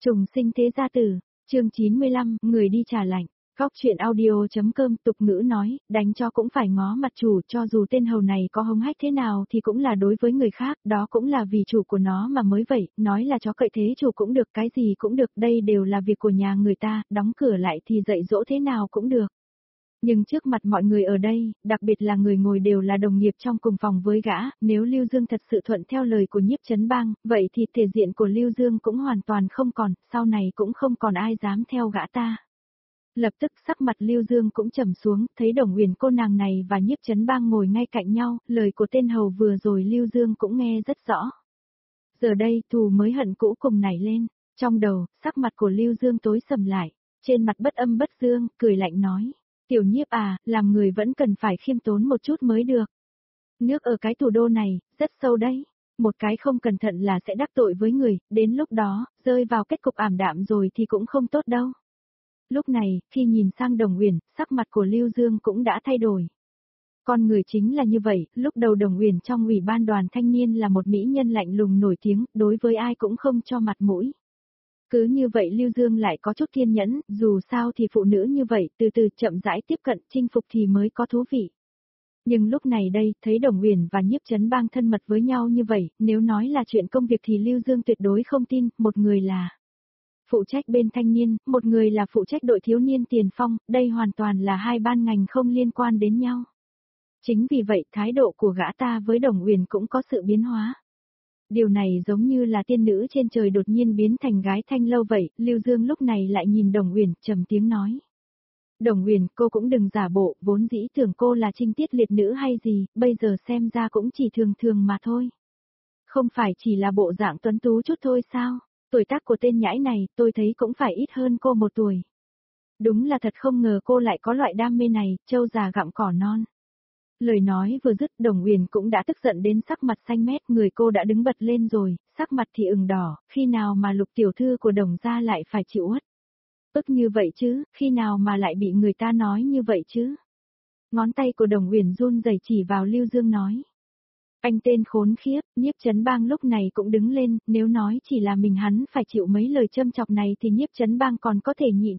Trùng sinh thế gia tử, chương 95, người đi trả lạnh. Góc chuyện audio.com tục ngữ nói, đánh cho cũng phải ngó mặt chủ, cho dù tên hầu này có hống hách thế nào thì cũng là đối với người khác, đó cũng là vì chủ của nó mà mới vậy, nói là chó cậy thế chủ cũng được, cái gì cũng được, đây đều là việc của nhà người ta, đóng cửa lại thì dạy dỗ thế nào cũng được. Nhưng trước mặt mọi người ở đây, đặc biệt là người ngồi đều là đồng nghiệp trong cùng phòng với gã, nếu Lưu Dương thật sự thuận theo lời của Nhiếp Chấn Bang, vậy thì thể diện của Lưu Dương cũng hoàn toàn không còn, sau này cũng không còn ai dám theo gã ta. Lập tức sắc mặt Lưu Dương cũng trầm xuống, thấy Đồng Uyển cô nàng này và Nhiếp Chấn Bang ngồi ngay cạnh nhau, lời của tên hầu vừa rồi Lưu Dương cũng nghe rất rõ. Giờ đây thù mới hận cũ cùng nảy lên, trong đầu, sắc mặt của Lưu Dương tối sầm lại, trên mặt bất âm bất dương, cười lạnh nói. Tiểu Nhiếp à, làm người vẫn cần phải khiêm tốn một chút mới được. Nước ở cái thủ đô này, rất sâu đấy. Một cái không cẩn thận là sẽ đắc tội với người, đến lúc đó, rơi vào kết cục ảm đạm rồi thì cũng không tốt đâu. Lúc này, khi nhìn sang Đồng Uyển, sắc mặt của Lưu Dương cũng đã thay đổi. Con người chính là như vậy, lúc đầu Đồng Uyển trong ủy ban đoàn thanh niên là một mỹ nhân lạnh lùng nổi tiếng, đối với ai cũng không cho mặt mũi. Cứ như vậy Lưu Dương lại có chút kiên nhẫn, dù sao thì phụ nữ như vậy, từ từ chậm rãi tiếp cận, chinh phục thì mới có thú vị. Nhưng lúc này đây, thấy Đồng Uyển và Nhiếp Chấn Bang thân mật với nhau như vậy, nếu nói là chuyện công việc thì Lưu Dương tuyệt đối không tin, một người là phụ trách bên thanh niên, một người là phụ trách đội thiếu niên tiền phong, đây hoàn toàn là hai ban ngành không liên quan đến nhau. Chính vì vậy thái độ của gã ta với Đồng Uyển cũng có sự biến hóa. Điều này giống như là tiên nữ trên trời đột nhiên biến thành gái thanh lâu vậy, Lưu Dương lúc này lại nhìn Đồng Uyển, trầm tiếng nói. Đồng Uyển, cô cũng đừng giả bộ, vốn dĩ tưởng cô là trinh tiết liệt nữ hay gì, bây giờ xem ra cũng chỉ thường thường mà thôi. Không phải chỉ là bộ dạng tuấn tú chút thôi sao, tuổi tác của tên nhãi này, tôi thấy cũng phải ít hơn cô một tuổi. Đúng là thật không ngờ cô lại có loại đam mê này, trâu già gặm cỏ non. Lời nói vừa dứt Đồng Uyển cũng đã tức giận đến sắc mặt xanh mét, người cô đã đứng bật lên rồi, sắc mặt thì ửng đỏ, khi nào mà Lục tiểu thư của Đồng gia lại phải chịu uất. Ức như vậy chứ, khi nào mà lại bị người ta nói như vậy chứ. Ngón tay của Đồng Uyển run rẩy chỉ vào Lưu Dương nói. Anh tên khốn khiếp, Nhiếp Chấn Bang lúc này cũng đứng lên, nếu nói chỉ là mình hắn phải chịu mấy lời châm chọc này thì Nhiếp Chấn Bang còn có thể nhịn.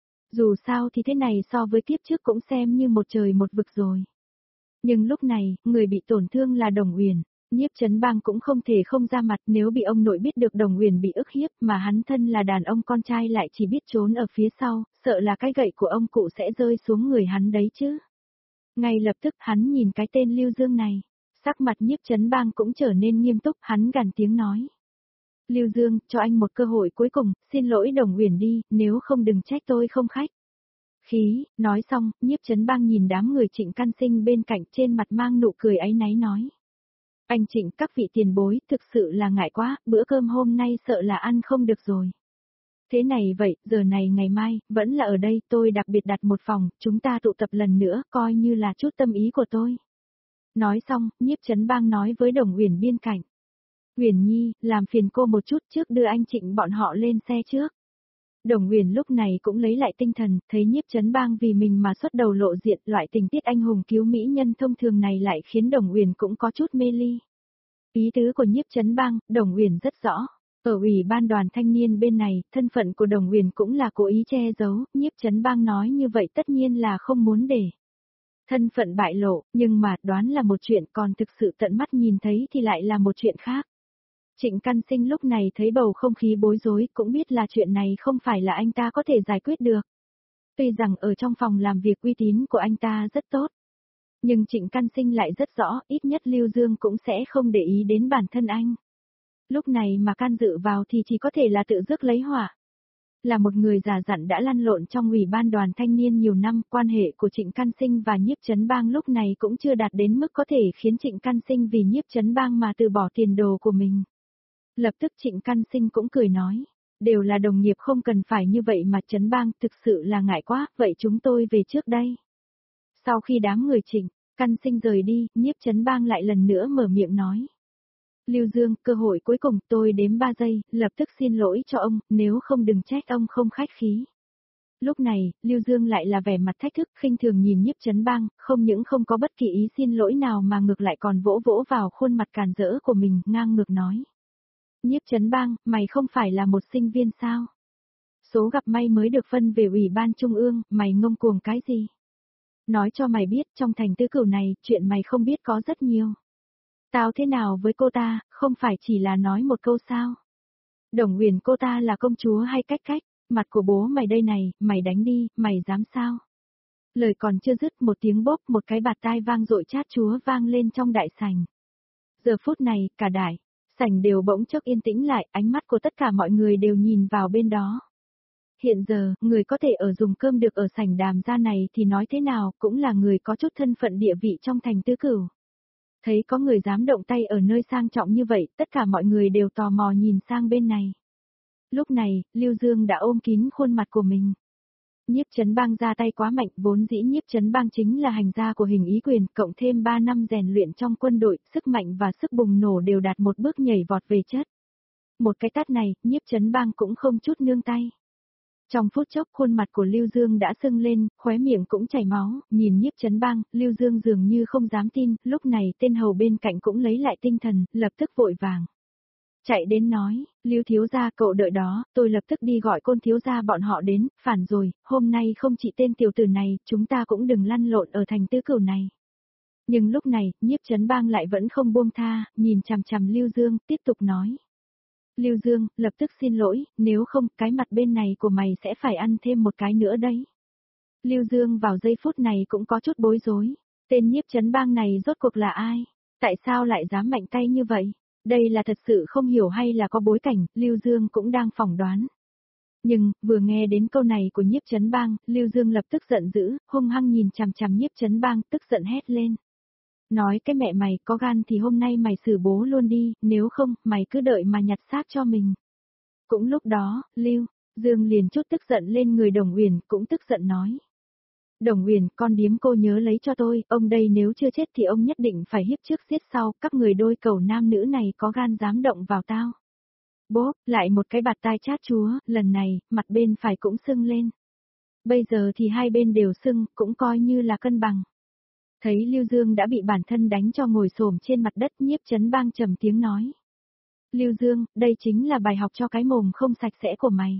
Dù sao thì thế này so với kiếp trước cũng xem như một trời một vực rồi. Nhưng lúc này, người bị tổn thương là Đồng Uyển, Nhiếp Chấn Bang cũng không thể không ra mặt, nếu bị ông nội biết được Đồng Uyển bị ức hiếp mà hắn thân là đàn ông con trai lại chỉ biết trốn ở phía sau, sợ là cái gậy của ông cụ sẽ rơi xuống người hắn đấy chứ. Ngay lập tức hắn nhìn cái tên Lưu Dương này, sắc mặt Nhiếp Chấn Bang cũng trở nên nghiêm túc, hắn gằn tiếng nói. Lưu Dương, cho anh một cơ hội cuối cùng, xin lỗi Đồng Uyển đi, nếu không đừng trách tôi không khách. Khí, nói xong, Nhiếp Chấn Bang nhìn đám người Trịnh Căn Sinh bên cạnh trên mặt mang nụ cười áy náy nói. Anh Trịnh, các vị tiền bối, thực sự là ngại quá, bữa cơm hôm nay sợ là ăn không được rồi. Thế này vậy, giờ này ngày mai, vẫn là ở đây, tôi đặc biệt đặt một phòng, chúng ta tụ tập lần nữa, coi như là chút tâm ý của tôi. Nói xong, Nhiếp Chấn Bang nói với Đồng Uyển bên cạnh. Uyển Nhi, làm phiền cô một chút trước đưa anh Trịnh bọn họ lên xe trước. Đồng Uyển lúc này cũng lấy lại tinh thần, thấy Nhiếp Chấn Bang vì mình mà xuất đầu lộ diện, loại tình tiết anh hùng cứu mỹ nhân thông thường này lại khiến Đồng Uyển cũng có chút mê ly. Ý tứ của Nhiếp Chấn Bang, Đồng Uyển rất rõ. Ở ủy ban đoàn thanh niên bên này, thân phận của Đồng Uyển cũng là cố ý che giấu, Nhiếp Chấn Bang nói như vậy tất nhiên là không muốn để thân phận bại lộ, nhưng mà đoán là một chuyện, còn thực sự tận mắt nhìn thấy thì lại là một chuyện khác. Trịnh Căn Sinh lúc này thấy bầu không khí bối rối, cũng biết là chuyện này không phải là anh ta có thể giải quyết được. Tuy rằng ở trong phòng làm việc uy tín của anh ta rất tốt, nhưng Trịnh Căn Sinh lại rất rõ, ít nhất Lưu Dương cũng sẽ không để ý đến bản thân anh. Lúc này mà can dự vào thì chỉ có thể là tự rước lấy họa. Là một người già dặn đã lăn lộn trong ủy ban đoàn thanh niên nhiều năm, quan hệ của Trịnh Căn Sinh và Nhiếp Chấn Bang lúc này cũng chưa đạt đến mức có thể khiến Trịnh Căn Sinh vì Nhiếp Chấn Bang mà từ bỏ tiền đồ của mình. Lập tức Trịnh Căn Sinh cũng cười nói, đều là đồng nghiệp không cần phải như vậy mà Chấn Bang thực sự là ngại quá, vậy chúng tôi về trước đây. Sau khi đám người Trịnh Căn Sinh rời đi, Nhiếp Chấn Bang lại lần nữa mở miệng nói. Lưu Dương, cơ hội cuối cùng, tôi đếm 3 giây, lập tức xin lỗi cho ông, nếu không đừng trách ông không khách khí. Lúc này, Lưu Dương lại là vẻ mặt thách thức, khinh thường nhìn Nhiếp Chấn Bang, không những không có bất kỳ ý xin lỗi nào mà ngược lại còn vỗ vỗ vào khuôn mặt càn rỡ của mình, ngang ngược nói. Nhiếp Chấn Bang, mày không phải là một sinh viên sao? Số gặp may mới được phân về Ủy ban Trung ương, mày ngông cuồng cái gì? Nói cho mày biết, trong thành tứ cửu này, chuyện mày không biết có rất nhiều. Tao thế nào với cô ta, không phải chỉ là nói một câu sao? Đồng Huyền cô ta là công chúa hay cách cách, mặt của bố mày đây này, mày đánh đi, mày dám sao? Lời còn chưa dứt một tiếng bốp, một cái bạt tai vang dội chát chúa vang lên trong đại sảnh. Giờ phút này, cả đại sảnh đều bỗng chốc yên tĩnh lại, ánh mắt của tất cả mọi người đều nhìn vào bên đó. Hiện giờ, người có thể ở dùng cơm được ở sảnh Đàm gia này thì nói thế nào cũng là người có chút thân phận địa vị trong thành tứ cửu. Thấy có người dám động tay ở nơi sang trọng như vậy, tất cả mọi người đều tò mò nhìn sang bên này. Lúc này, Lưu Dương đã ôm kín khuôn mặt của mình. Nhiếp Chấn Bang ra tay quá mạnh, vốn dĩ Nhiếp Chấn Bang chính là hành gia của Hình Ý Quyền, cộng thêm 3 năm rèn luyện trong quân đội, sức mạnh và sức bùng nổ đều đạt một bước nhảy vọt về chất. Một cái tát này, Nhiếp Chấn Bang cũng không chút nương tay. Trong phút chốc khuôn mặt của Lưu Dương đã sưng lên, khóe miệng cũng chảy máu, nhìn Nhiếp Chấn Bang, Lưu Dương dường như không dám tin, lúc này tên hầu bên cạnh cũng lấy lại tinh thần, lập tức vội vàng. Chạy đến nói, Lưu thiếu gia cậu đợi đó, tôi lập tức đi gọi Côn thiếu gia bọn họ đến, phản rồi, hôm nay không chỉ tên tiểu tử này, chúng ta cũng đừng lăn lộn ở thành tứ cửu này. Nhưng lúc này, Nhiếp Chấn Bang lại vẫn không buông tha, nhìn chằm chằm Lưu Dương, tiếp tục nói. Lưu Dương, lập tức xin lỗi, nếu không, cái mặt bên này của mày sẽ phải ăn thêm một cái nữa đấy. Lưu Dương vào giây phút này cũng có chút bối rối, tên Nhiếp Chấn Bang này rốt cuộc là ai? Tại sao lại dám mạnh tay như vậy? Đây là thật sự không hiểu hay là có bối cảnh, Lưu Dương cũng đang phỏng đoán. Nhưng, vừa nghe đến câu này của Nhiếp Chấn Bang, Lưu Dương lập tức giận dữ, hung hăng nhìn chằm chằm Nhiếp Chấn Bang, tức giận hét lên. Nói cái mẹ mày, có gan thì hôm nay mày xử bố luôn đi, nếu không, mày cứ đợi mà nhặt xác cho mình. Cũng lúc đó, Lưu Dương liền chút tức giận lên người Đồng Huyền, cũng tức giận nói. Đồng Huyền, con điếm cô nhớ lấy cho tôi, ông đây nếu chưa chết thì ông nhất định phải hiếp trước giết sau, các người đôi cầu nam nữ này có gan dám động vào tao. Bốp, lại một cái bạt tai chát chúa, lần này, mặt bên phải cũng sưng lên. Bây giờ thì hai bên đều sưng, cũng coi như là cân bằng. Thấy Lưu Dương đã bị bản thân đánh cho ngồi xổm trên mặt đất, Nhiếp Chấn Bang trầm tiếng nói. Lưu Dương, đây chính là bài học cho cái mồm không sạch sẽ của mày.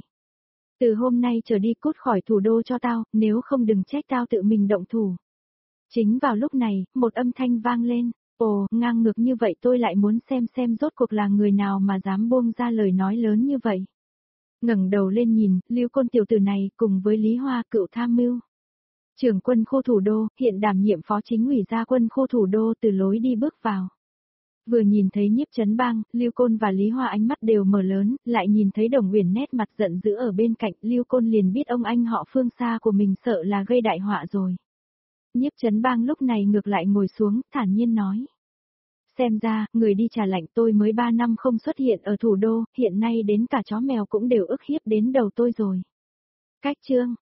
Từ hôm nay trở đi cút khỏi thủ đô cho tao, nếu không đừng trách tao tự mình động thủ. Chính vào lúc này, một âm thanh vang lên. Ồ, ngang ngược như vậy tôi lại muốn xem rốt cuộc là người nào mà dám buông ra lời nói lớn như vậy. Ngẩng đầu lên nhìn, Lưu Côn tiểu tử này cùng với Lý Hoa cựu tham mưu. Trưởng quân khu thủ đô, hiện đảm nhiệm phó chính ủy gia quân khu thủ đô từ lối đi bước vào. Vừa nhìn thấy Nhiếp Chấn Bang, Lưu Côn và Lý Hoa ánh mắt đều mở lớn, lại nhìn thấy Đồng Huyền nét mặt giận dữ ở bên cạnh, Lưu Côn liền biết ông anh họ Phương xa của mình sợ là gây đại họa rồi. Nhiếp Chấn Bang lúc này ngược lại ngồi xuống, thản nhiên nói. Xem ra, người đi trả lạnh tôi mới 3 năm không xuất hiện ở thủ đô, hiện nay đến cả chó mèo cũng đều ức hiếp đến đầu tôi rồi. Cách chương